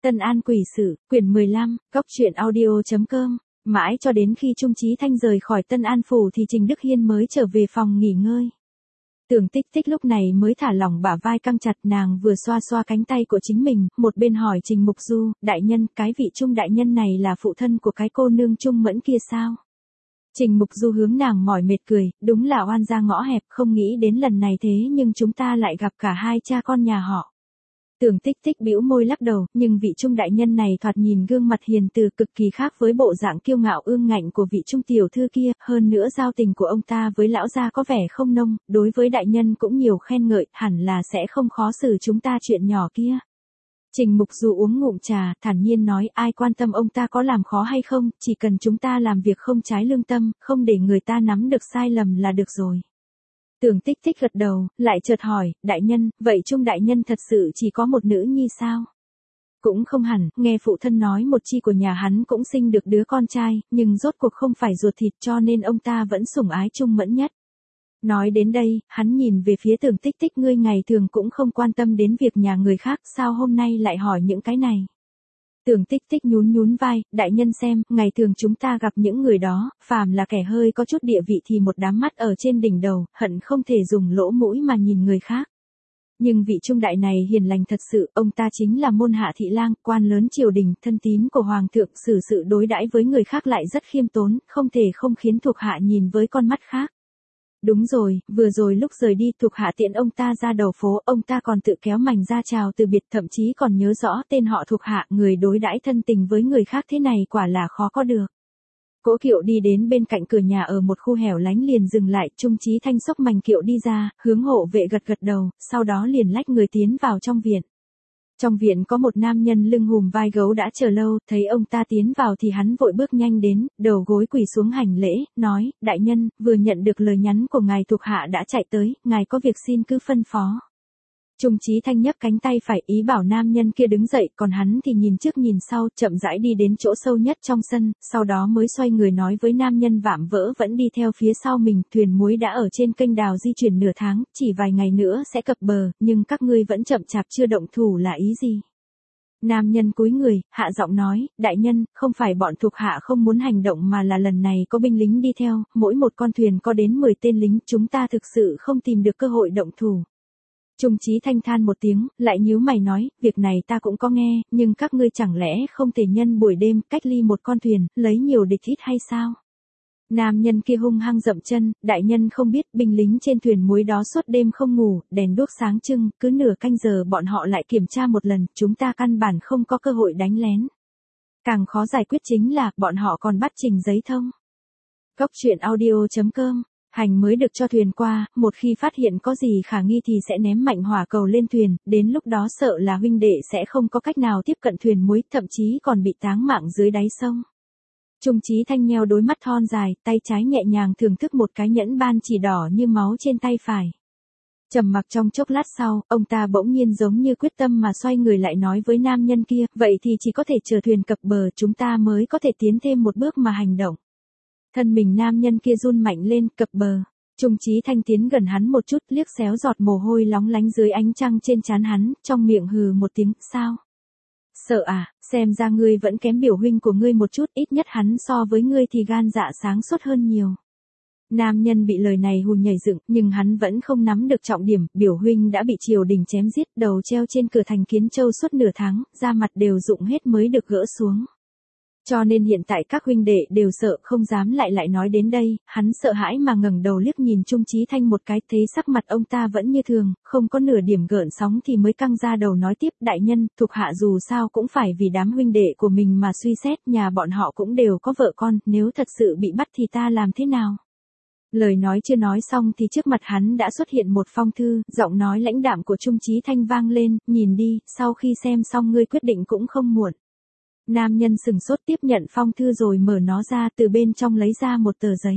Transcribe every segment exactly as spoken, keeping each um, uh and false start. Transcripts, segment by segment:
Tân An Quỷ Sự, quyển mười lăm, góc truyện audio.com. Mãi cho đến khi Trung Chí Thanh rời khỏi Tân An Phủ thì Trình Đức Hiên mới trở về phòng nghỉ ngơi. Tưởng Tích Tích lúc này mới thả lỏng bả vai căng chặt, nàng vừa xoa xoa cánh tay của chính mình, một bên hỏi Trình Mục Du, đại nhân, cái vị Trung đại nhân này là phụ thân của cái cô nương Trung Mẫn kia sao? Trình Mục Du hướng nàng mỏi mệt cười, đúng là oan gia ngõ hẹp, không nghĩ đến lần này thế nhưng chúng ta lại gặp cả hai cha con nhà họ. Tưởng Tích Tích bĩu môi lắc đầu, nhưng vị Trung đại nhân này thoạt nhìn gương mặt hiền từ cực kỳ khác với bộ dạng kiêu ngạo ương ngạnh của vị Trung tiểu thư kia, hơn nữa giao tình của ông ta với lão gia có vẻ không nông, đối với đại nhân cũng nhiều khen ngợi, hẳn là sẽ không khó xử chúng ta chuyện nhỏ kia. Trình Mục Du uống ngụm trà, thản nhiên nói, ai quan tâm ông ta có làm khó hay không, chỉ cần chúng ta làm việc không trái lương tâm, không để người ta nắm được sai lầm là được rồi. Tưởng Tích Tích gật đầu, lại chợt hỏi, đại nhân, vậy Trung đại nhân thật sự chỉ có một nữ nhi sao? Cũng không hẳn, nghe phụ thân nói một chi của nhà hắn cũng sinh được đứa con trai, nhưng rốt cuộc không phải ruột thịt cho nên ông ta vẫn sủng ái Trung Mẫn nhất. Nói đến đây, hắn nhìn về phía Tưởng Tích Tích, ngươi ngày thường cũng không quan tâm đến việc nhà người khác, sao hôm nay lại hỏi những cái này? Tưởng Tích Tích nhún nhún vai, đại nhân xem, ngày thường chúng ta gặp những người đó, phàm là kẻ hơi có chút địa vị thì một đám mắt ở trên đỉnh đầu, hận không thể dùng lỗ mũi mà nhìn người khác. Nhưng vị Trung đại này hiền lành thật sự, ông ta chính là môn hạ thị lang, quan lớn triều đình, thân tín của hoàng thượng, xử sự đối đãi với người khác lại rất khiêm tốn, không thể không khiến thuộc hạ nhìn với con mắt khác. Đúng rồi, vừa rồi lúc rời đi thuộc hạ tiện ông ta ra đầu phố, ông ta còn tự kéo mảnh ra chào từ biệt, thậm chí còn nhớ rõ tên họ thuộc hạ, người đối đãi thân tình với người khác thế này quả là khó có được. Cỗ kiệu đi đến bên cạnh cửa nhà ở một khu hẻo lánh liền dừng lại, Trung Chí Thanh xốc mảnh kiệu đi ra, hướng hộ vệ gật gật đầu, sau đó liền lách người tiến vào trong viện. Trong viện có một nam nhân lưng hùm vai gấu đã chờ lâu, thấy ông ta tiến vào thì hắn vội bước nhanh đến, đầu gối quỳ xuống hành lễ, nói, đại nhân, vừa nhận được lời nhắn của ngài thuộc hạ đã chạy tới, ngài có việc xin cứ phân phó. Trung Chí Thanh nhấc cánh tay phải ý bảo nam nhân kia đứng dậy, còn hắn thì nhìn trước nhìn sau, chậm rãi đi đến chỗ sâu nhất trong sân, sau đó mới xoay người nói với nam nhân vạm vỡ vẫn đi theo phía sau mình, thuyền muối đã ở trên kênh đào di chuyển nửa tháng, chỉ vài ngày nữa sẽ cập bờ, nhưng các ngươi vẫn chậm chạp chưa động thủ là ý gì? Nam nhân cúi người, hạ giọng nói, đại nhân, không phải bọn thuộc hạ không muốn hành động mà là lần này có binh lính đi theo, mỗi một con thuyền có đến mười tên lính, chúng ta thực sự không tìm được cơ hội động thủ. Trung Chí Thanh than một tiếng, lại nhíu mày nói, việc này ta cũng có nghe, nhưng các ngươi chẳng lẽ không thể nhân buổi đêm cách ly một con thuyền, lấy nhiều địch ít hay sao? Nam nhân kia hung hăng dậm chân, đại nhân không biết binh lính trên thuyền muối đó suốt đêm không ngủ, đèn đuốc sáng trưng, cứ nửa canh giờ bọn họ lại kiểm tra một lần, chúng ta căn bản không có cơ hội đánh lén. Càng khó giải quyết chính là, bọn họ còn bắt trình giấy thông. Góc truyện audio.com. Hành mới được cho thuyền qua, một khi phát hiện có gì khả nghi thì sẽ ném mạnh hỏa cầu lên thuyền, đến lúc đó sợ là huynh đệ sẽ không có cách nào tiếp cận thuyền muối, thậm chí còn bị táng mạng dưới đáy sông. Trung Chí Thanh nheo đôi mắt thon dài, tay trái nhẹ nhàng thưởng thức một cái nhẫn ban chỉ đỏ như máu trên tay phải. Trầm mặc trong chốc lát sau, ông ta bỗng nhiên giống như quyết tâm mà xoay người lại nói với nam nhân kia, vậy thì chỉ có thể chờ thuyền cập bờ chúng ta mới có thể tiến thêm một bước mà hành động. Thân mình nam nhân kia run mạnh lên, cập bờ. Trung Chí Thanh tiến gần hắn một chút, liếc xéo giọt mồ hôi lóng lánh dưới ánh trăng trên trán hắn, trong miệng hừ một tiếng, sao? Sợ à, xem ra ngươi vẫn kém biểu huynh của ngươi một chút, ít nhất hắn so với ngươi thì gan dạ sáng suốt hơn nhiều. Nam nhân bị lời này hù nhảy dựng, nhưng hắn vẫn không nắm được trọng điểm, biểu huynh đã bị triều đình chém giết, đầu treo trên cửa thành Kiến Châu suốt nửa tháng, da mặt đều rụng hết mới được gỡ xuống. Cho nên hiện tại các huynh đệ đều sợ, không dám lại lại nói đến đây, hắn sợ hãi mà ngẩng đầu liếc nhìn Trung Chí Thanh một cái, thấy sắc mặt ông ta vẫn như thường, không có nửa điểm gợn sóng thì mới căng ra đầu nói tiếp, đại nhân, thuộc hạ dù sao cũng phải vì đám huynh đệ của mình mà suy xét, nhà bọn họ cũng đều có vợ con, nếu thật sự bị bắt thì ta làm thế nào? Lời nói chưa nói xong thì trước mặt hắn đã xuất hiện một phong thư, giọng nói lãnh đạm của Trung Chí Thanh vang lên, nhìn đi, sau khi xem xong ngươi quyết định cũng không muộn. Nam nhân sừng sốt tiếp nhận phong thư rồi mở nó ra, từ bên trong lấy ra một tờ giấy.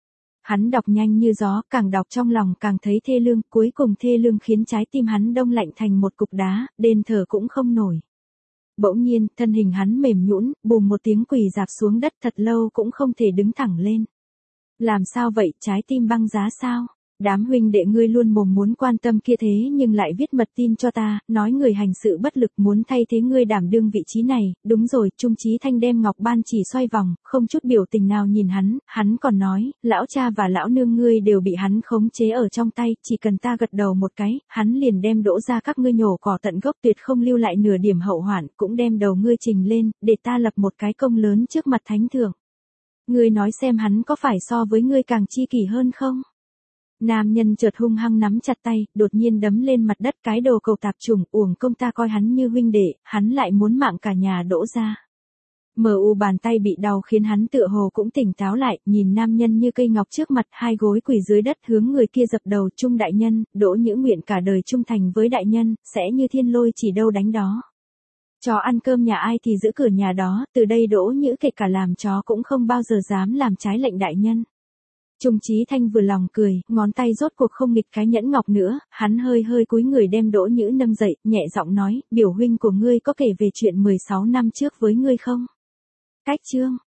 Hắn đọc nhanh như gió, càng đọc trong lòng càng thấy thê lương, cuối cùng thê lương khiến trái tim hắn đông lạnh thành một cục đá, đền thở cũng không nổi. Bỗng nhiên, thân hình hắn mềm nhũn, bùm một tiếng quỳ rạp xuống đất, thật lâu cũng không thể đứng thẳng lên. Làm sao vậy, trái tim băng giá sao? Đám huynh đệ ngươi luôn mồm muốn quan tâm kia thế nhưng lại viết mật tin cho ta, nói người hành sự bất lực muốn thay thế ngươi đảm đương vị trí này, đúng rồi, Trung Chí Thanh đem ngọc ban chỉ xoay vòng, không chút biểu tình nào nhìn hắn, hắn còn nói, lão cha và lão nương ngươi đều bị hắn khống chế ở trong tay, chỉ cần ta gật đầu một cái, hắn liền đem đỗ ra các ngươi nhổ cỏ tận gốc tuyệt không lưu lại nửa điểm hậu hoạn, cũng đem đầu ngươi trình lên, để ta lập một cái công lớn trước mặt thánh thượng. Ngươi nói xem hắn có phải so với ngươi càng chi kỷ hơn không? Nam nhân chợt hung hăng nắm chặt tay, đột nhiên đấm lên mặt đất, cái đồ cầu tạp chủng, uổng công ta coi hắn như huynh đệ, hắn lại muốn mạng cả nhà đỗ ra. Mờ u bàn tay bị đau khiến hắn tựa hồ cũng tỉnh táo lại, nhìn nam nhân như cây ngọc trước mặt, hai gối quỳ dưới đất hướng người kia dập đầu, Trung đại nhân, Đỗ Nhữ nguyện cả đời trung thành với đại nhân, sẽ như thiên lôi chỉ đâu đánh đó. Chó ăn cơm nhà ai thì giữ cửa nhà đó, từ đây Đỗ Nhữ kể cả làm chó cũng không bao giờ dám làm trái lệnh đại nhân. Trung Chí Thanh vừa lòng cười, ngón tay rốt cuộc không nghịch cái nhẫn ngọc nữa, hắn hơi hơi cúi người đem Đỗ Nhữ nâng dậy, nhẹ giọng nói, biểu huynh của ngươi có kể về chuyện mười sáu năm trước với ngươi không? Cách chương